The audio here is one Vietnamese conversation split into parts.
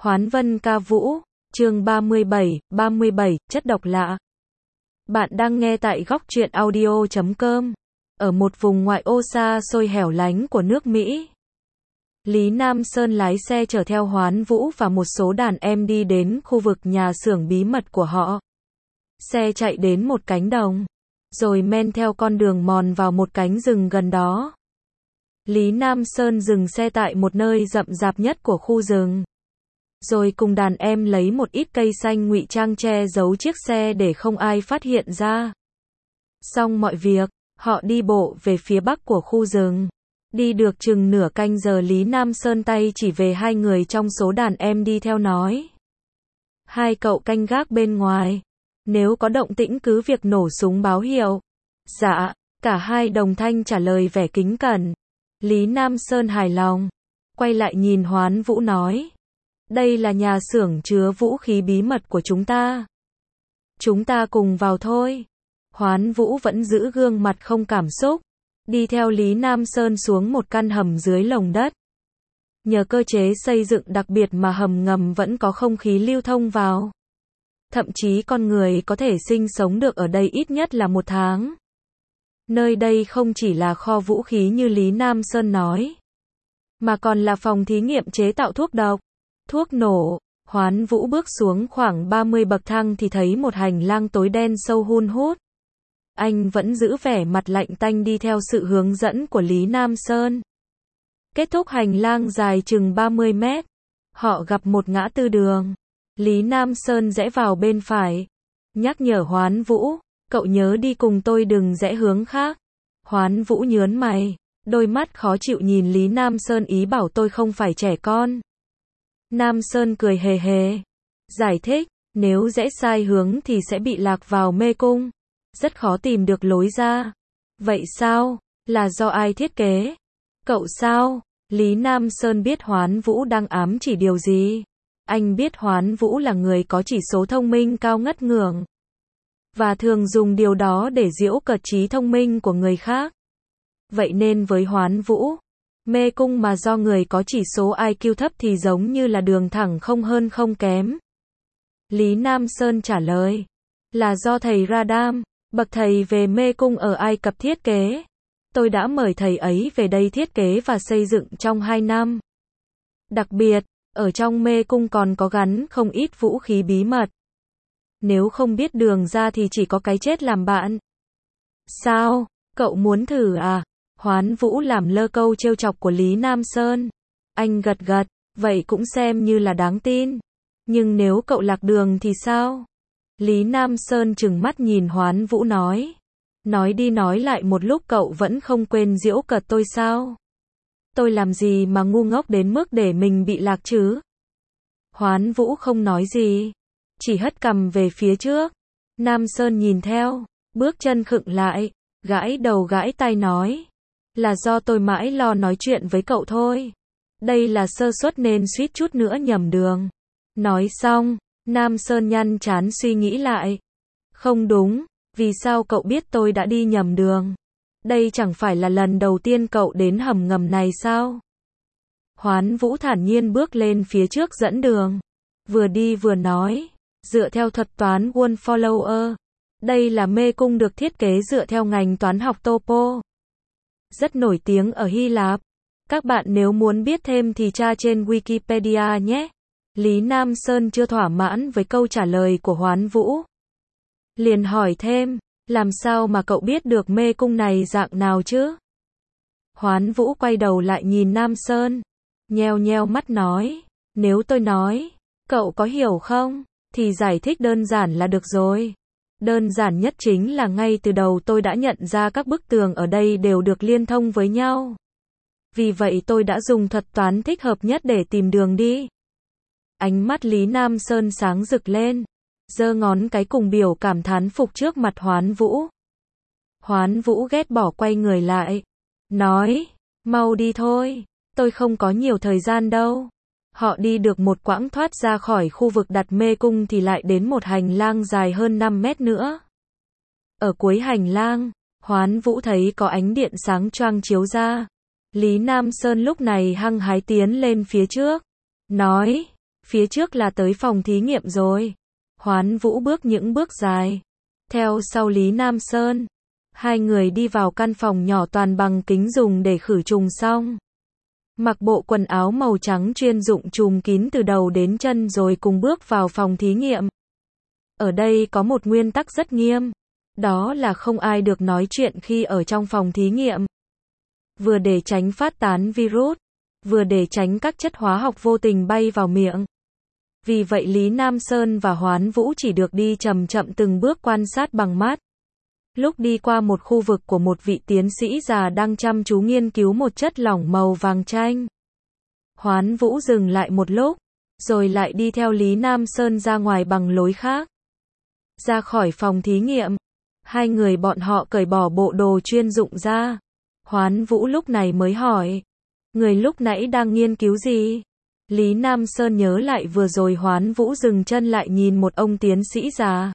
Hoán Vân ca vũ, chương 37, chất độc lạ. Bạn đang nghe tại góc truyện audio.com. Ở một vùng ngoại ô xa xôi hẻo lánh của nước Mỹ, Lý Nam Sơn lái xe chở theo Hoán Vũ và một số đàn em đi đến khu vực nhà xưởng bí mật của họ. Xe chạy đến một cánh đồng, rồi men theo con đường mòn vào một cánh rừng gần đó. Lý Nam Sơn dừng xe tại một nơi rậm rạp nhất của khu rừng, rồi cùng đàn em lấy một ít cây xanh ngụy trang che giấu chiếc xe để không ai phát hiện ra. Xong mọi việc, họ đi bộ về phía bắc của khu rừng. Đi được chừng nửa canh giờ Lý Nam Sơn tay chỉ về hai người trong số đàn em đi theo nói: hai cậu canh gác bên ngoài, nếu có động tĩnh cứ việc nổ súng báo hiệu. Dạ, cả hai đồng thanh trả lời vẻ kính cẩn. Lý Nam Sơn hài lòng, quay lại nhìn Hoán Vũ nói: đây là nhà xưởng chứa vũ khí bí mật của chúng ta. Chúng ta cùng vào thôi. Hoán Vũ vẫn giữ gương mặt không cảm xúc, đi theo Lý Nam Sơn xuống một căn hầm dưới lồng đất. Nhờ cơ chế xây dựng đặc biệt mà hầm ngầm vẫn có không khí lưu thông vào. Thậm chí con người có thể sinh sống được ở đây ít nhất là 1 tháng. Nơi đây không chỉ là kho vũ khí như Lý Nam Sơn nói, mà còn là phòng thí nghiệm chế tạo thuốc độc, thuốc nổ. Hoán Vũ bước xuống khoảng 30 bậc thang thì thấy một hành lang tối đen sâu hun hút. Anh vẫn giữ vẻ mặt lạnh tanh đi theo sự hướng dẫn của Lý Nam Sơn. Kết thúc hành lang dài chừng 30 mét, họ gặp một ngã tư đường. Lý Nam Sơn rẽ vào bên phải, nhắc nhở Hoán Vũ: cậu nhớ đi cùng tôi, đừng rẽ hướng khác. Hoán Vũ nhớn mày, đôi mắt khó chịu nhìn Lý Nam Sơn, ý bảo tôi không phải trẻ con. Nam Sơn cười hề hề, giải thích: nếu rẽ sai hướng thì sẽ bị lạc vào mê cung, rất khó tìm được lối ra. Vậy sao? Là do ai thiết kế? Cậu sao? Lý Nam Sơn biết Hoán Vũ đang ám chỉ điều gì. Anh biết Hoán Vũ là người có chỉ số thông minh cao ngất ngưỡng, và thường dùng điều đó để giễu cợt trí thông minh của người khác. Vậy nên với Hoán Vũ, mê cung mà do người có chỉ số IQ thấp thì giống như là đường thẳng không hơn không kém. Lý Nam Sơn trả lời: là do thầy Radam, bậc thầy về mê cung ở Ai Cập thiết kế. Tôi đã mời thầy ấy về đây thiết kế và xây dựng trong 2 năm. Đặc biệt, ở trong mê cung còn có gắn không ít vũ khí bí mật. Nếu không biết đường ra thì chỉ có cái chết làm bạn. Sao? Cậu muốn thử à? Hoán Vũ làm lơ câu trêu chọc của Lý Nam Sơn. Anh gật gật, vậy cũng xem như là đáng tin. Nhưng nếu cậu lạc đường thì sao? Lý Nam Sơn trừng mắt nhìn Hoán Vũ nói. Nói đi nói lại một lúc cậu vẫn không quên giễu cợt tôi sao? Tôi làm gì mà ngu ngốc đến mức để mình bị lạc chứ? Hoán Vũ không nói gì, chỉ hất cằm về phía trước. Nam Sơn nhìn theo, bước chân khựng lại, gãi đầu gãi tai nói: là do tôi mãi lo nói chuyện với cậu thôi. Đây là sơ suất nên suýt chút nữa nhầm đường. Nói xong, Nam Sơn nhăn trán suy nghĩ lại. Không đúng, vì sao cậu biết tôi đã đi nhầm đường? Đây chẳng phải là lần đầu tiên cậu đến hầm ngầm này sao? Hoán Vũ thản nhiên bước lên phía trước dẫn đường, vừa đi vừa nói: dựa theo thuật toán Wall-Follower, đây là mê cung được thiết kế dựa theo ngành toán học topo, rất nổi tiếng ở Hy Lạp. Các bạn nếu muốn biết thêm thì tra trên Wikipedia nhé. Lý Nam Sơn chưa thỏa mãn với câu trả lời của Hoán Vũ, liền hỏi thêm: làm sao mà cậu biết được mê cung này dạng nào chứ? Hoán Vũ quay đầu lại nhìn Nam Sơn, nheo nheo mắt nói: nếu tôi nói, cậu có hiểu không? Thì giải thích đơn giản là được rồi. Đơn giản nhất chính là ngay từ đầu tôi đã nhận ra các bức tường ở đây đều được liên thông với nhau. Vì vậy tôi đã dùng thuật toán thích hợp nhất để tìm đường đi. Ánh mắt Lý Nam Sơn sáng rực lên, giơ ngón cái cùng biểu cảm thán phục trước mặt Hoán Vũ. Hoán Vũ ghét bỏ quay người lại, nói: mau đi thôi, tôi không có nhiều thời gian đâu. Họ đi được một quãng thoát ra khỏi khu vực đặt mê cung thì lại đến một hành lang dài hơn 5 mét nữa. Ở cuối hành lang, Hoán Vũ thấy có ánh điện sáng choang chiếu ra. Lý Nam Sơn lúc này hăng hái tiến lên phía trước, nói: Phía trước là tới phòng thí nghiệm rồi. Hoán Vũ bước những bước dài. Theo sau Lý Nam Sơn. Hai người đi vào căn phòng nhỏ toàn bằng kính dùng để khử trùng xong. Mặc bộ quần áo màu trắng chuyên dụng trùm kín từ đầu đến chân rồi cùng bước vào phòng thí nghiệm. Ở đây có một nguyên tắc rất nghiêm. Đó là không ai được nói chuyện khi ở trong phòng thí nghiệm. Vừa để tránh phát tán virus, vừa để tránh các chất hóa học vô tình bay vào miệng. Vì vậy Lý Nam Sơn và Hoán Vũ chỉ được đi chậm chậm từng bước quan sát bằng mắt. Lúc đi qua một khu vực của một vị tiến sĩ già đang chăm chú nghiên cứu một chất lỏng màu vàng chanh. Hoán Vũ dừng lại một lúc, rồi lại đi theo Lý Nam Sơn ra ngoài bằng lối khác. Ra khỏi phòng thí nghiệm, hai người bọn họ cởi bỏ bộ đồ chuyên dụng ra. Hoán Vũ lúc này mới hỏi, người lúc nãy đang nghiên cứu gì? Lý Nam Sơn nhớ lại vừa rồi Hoán Vũ dừng chân lại nhìn một ông tiến sĩ già.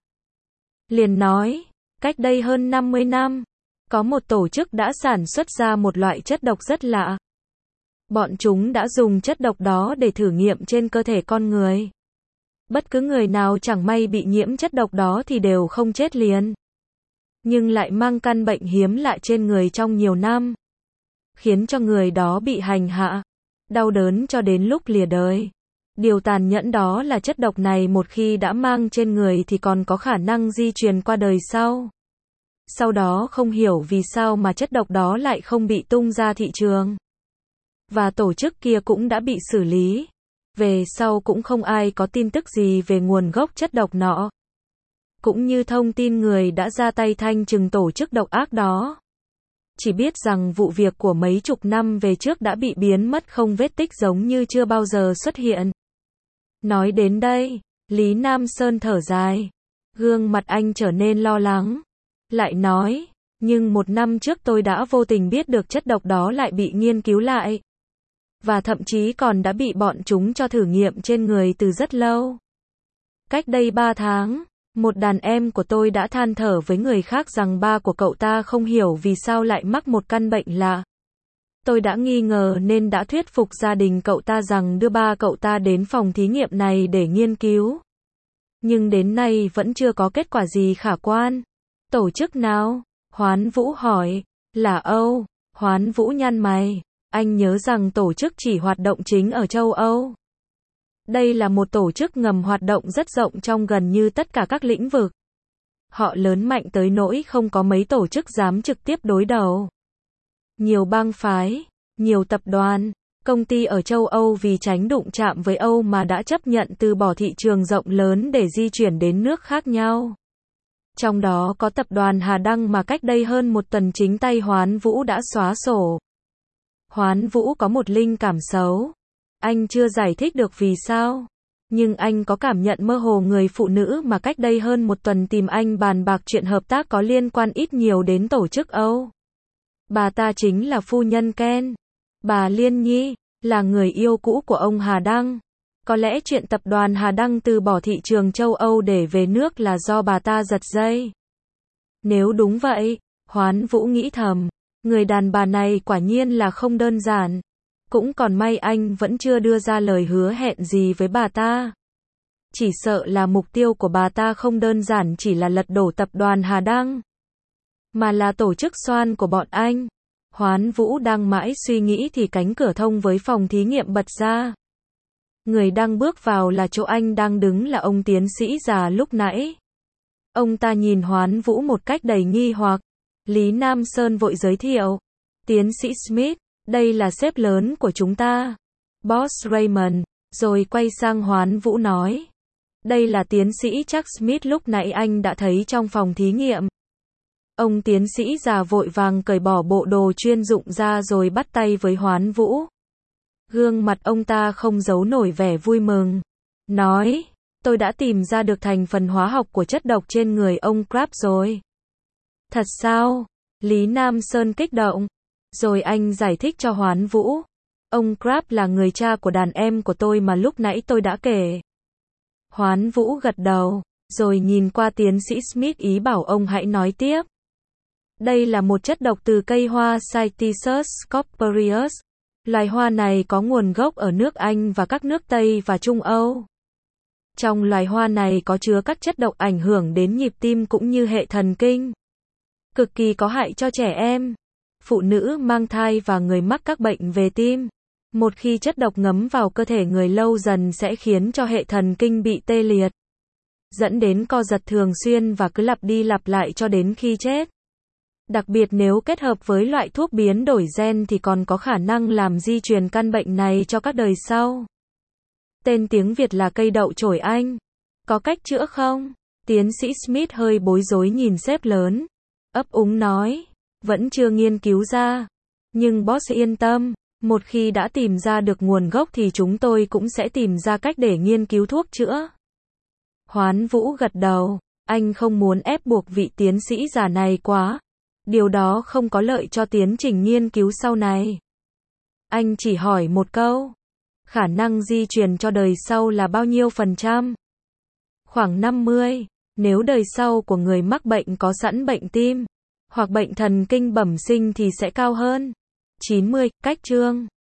Liền nói, cách đây hơn 50 năm, có một tổ chức đã sản xuất ra một loại chất độc rất lạ. Bọn chúng đã dùng chất độc đó để thử nghiệm trên cơ thể con người. Bất cứ người nào chẳng may bị nhiễm chất độc đó thì đều không chết liền, nhưng lại mang căn bệnh hiếm lạ trên người trong nhiều năm, khiến cho người đó bị hành hạ, đau đớn cho đến lúc lìa đời. Điều tàn nhẫn đó là chất độc này một khi đã mang trên người thì còn có khả năng di truyền qua đời sau. Sau đó không hiểu vì sao mà chất độc đó lại không bị tung ra thị trường. Và tổ chức kia cũng đã bị xử lý. Về sau cũng không ai có tin tức gì về nguồn gốc chất độc nọ. Cũng như thông tin người đã ra tay thanh trừng tổ chức độc ác đó. Chỉ biết rằng vụ việc của mấy chục năm về trước đã bị biến mất không vết tích giống như chưa bao giờ xuất hiện. Nói đến đây, Lý Nam Sơn thở dài. Gương mặt anh trở nên lo lắng. Lại nói, nhưng 1 năm trước tôi đã vô tình biết được chất độc đó lại bị nghiên cứu lại. Và thậm chí còn đã bị bọn chúng cho thử nghiệm trên người từ rất lâu. Cách đây 3 tháng, một đàn em của tôi đã than thở với người khác rằng ba của cậu ta không hiểu vì sao lại mắc một căn bệnh lạ. Tôi đã nghi ngờ nên đã thuyết phục gia đình cậu ta rằng đưa ba cậu ta đến phòng thí nghiệm này để nghiên cứu. Nhưng đến nay vẫn chưa có kết quả gì khả quan. Tổ chức nào? Hoán Vũ hỏi. Là Âu. Hoán Vũ nhăn mày. Anh nhớ rằng tổ chức chỉ hoạt động chính ở châu Âu. Đây là một tổ chức ngầm hoạt động rất rộng trong gần như tất cả các lĩnh vực. Họ lớn mạnh tới nỗi không có mấy tổ chức dám trực tiếp đối đầu. Nhiều bang phái, nhiều tập đoàn, công ty ở châu Âu vì tránh đụng chạm với Âu mà đã chấp nhận từ bỏ thị trường rộng lớn để di chuyển đến nước khác nhau. Trong đó có tập đoàn Hà Đăng mà cách đây hơn 1 tuần chính tay Hoán Vũ đã xóa sổ. Hoán Vũ có một linh cảm xấu. Anh chưa giải thích được vì sao. Nhưng anh có cảm nhận mơ hồ người phụ nữ mà cách đây hơn 1 tuần tìm anh bàn bạc chuyện hợp tác có liên quan ít nhiều đến tổ chức Âu. Bà ta chính là phu nhân Ken. Bà Liên Nhi, là người yêu cũ của ông Hà Đăng. Có lẽ chuyện tập đoàn Hà Đăng từ bỏ thị trường châu Âu để về nước là do bà ta giật dây. Nếu đúng vậy, Hoán Vũ nghĩ thầm, người đàn bà này quả nhiên là không đơn giản. Cũng còn may anh vẫn chưa đưa ra lời hứa hẹn gì với bà ta. Chỉ sợ là mục tiêu của bà ta không đơn giản chỉ là lật đổ tập đoàn Hà Đăng, mà là tổ chức xoan của bọn anh. Hoán Vũ đang mãi suy nghĩ thì cánh cửa thông với phòng thí nghiệm bật ra. Người đang bước vào là chỗ anh đang đứng là ông tiến sĩ già lúc nãy. Ông ta nhìn Hoán Vũ một cách đầy nghi hoặc. Lý Nam Sơn vội giới thiệu. Tiến sĩ Smith, đây là sếp lớn của chúng ta. Boss Raymond, rồi quay sang Hoán Vũ nói. Đây là tiến sĩ Chuck Smith lúc nãy anh đã thấy trong phòng thí nghiệm. Ông tiến sĩ già vội vàng cởi bỏ bộ đồ chuyên dụng ra rồi bắt tay với Hoán Vũ. Gương mặt ông ta không giấu nổi vẻ vui mừng. Nói, tôi đã tìm ra được thành phần hóa học của chất độc trên người ông Crab rồi. Thật sao? Lý Nam Sơn kích động. Rồi anh giải thích cho Hoán Vũ. Ông Crab là người cha của đàn em của tôi mà lúc nãy tôi đã kể. Hoán Vũ gật đầu, rồi nhìn qua tiến sĩ Smith ý bảo ông hãy nói tiếp. Đây là một chất độc từ cây hoa Cytisus scopaceus, Loài hoa này có nguồn gốc ở nước Anh và các nước Tây và Trung Âu. Trong loài hoa này có chứa các chất độc ảnh hưởng đến nhịp tim cũng như hệ thần kinh. Cực kỳ có hại cho trẻ em, phụ nữ mang thai và người mắc các bệnh về tim. Một khi chất độc ngấm vào cơ thể người lâu dần sẽ khiến cho hệ thần kinh bị tê liệt, dẫn đến co giật thường xuyên và cứ lặp đi lặp lại cho đến khi chết. Đặc biệt nếu kết hợp với loại thuốc biến đổi gen thì còn có khả năng làm di truyền căn bệnh này cho các đời sau. Tên tiếng Việt là cây đậu chổi Anh. Có cách chữa không? Tiến sĩ Smith hơi bối rối nhìn sếp lớn. Ấp úng nói, vẫn chưa nghiên cứu ra. Nhưng boss yên tâm, một khi đã tìm ra được nguồn gốc thì chúng tôi cũng sẽ tìm ra cách để nghiên cứu thuốc chữa. Hoán Vũ gật đầu, anh không muốn ép buộc vị tiến sĩ già này quá. Điều đó không có lợi cho tiến trình nghiên cứu sau này. Anh chỉ hỏi một câu. Khả năng di truyền cho đời sau là bao nhiêu %? Khoảng 50. Nếu đời sau của người mắc bệnh có sẵn bệnh tim hoặc bệnh thần kinh bẩm sinh thì sẽ cao hơn. 90. Cách chương